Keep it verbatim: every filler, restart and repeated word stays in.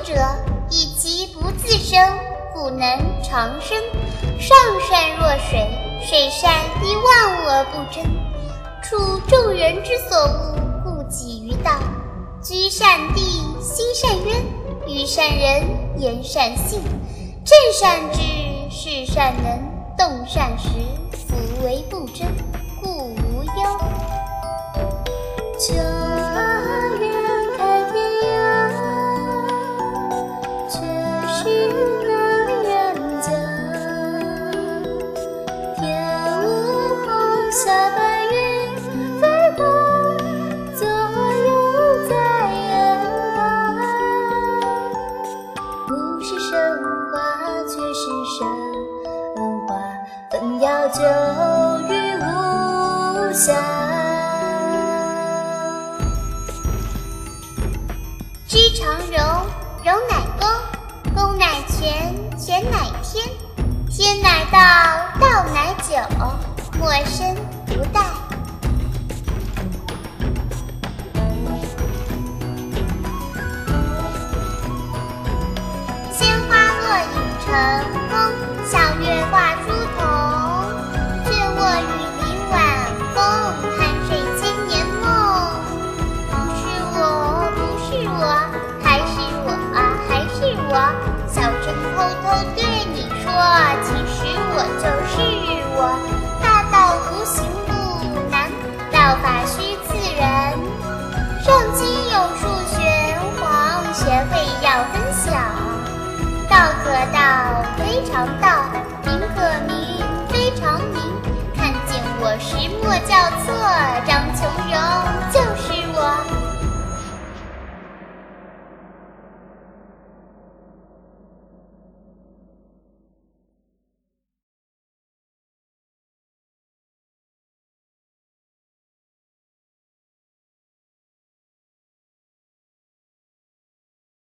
者，以其不自生，故能长生。上善若水，水善亦万物而不争。处众人之所恶，故几于道。居善地，心善渊，与善人，言善信。正善治，事善能，动善时，夫为不争，故无忧。 家园开天涯，却是南人家。天无虹，下白云，飞过左右在人啊。不是神话，却是神话，分要久于无暇。 知常柔，柔乃公，公乃全，全乃天，天乃道，道乃久，莫身不殆。鲜花落影成风，小月挂疏桐。却卧雨林晚风，酣睡千年梦。不是我，不是我，还是我啊，还是我。小声偷偷对你说，其实我就是我。大道无形不难，道法须自然。圣经有数玄黄，学会要分享。道可道，非常道；名可名，非常名。看见我时莫叫错，张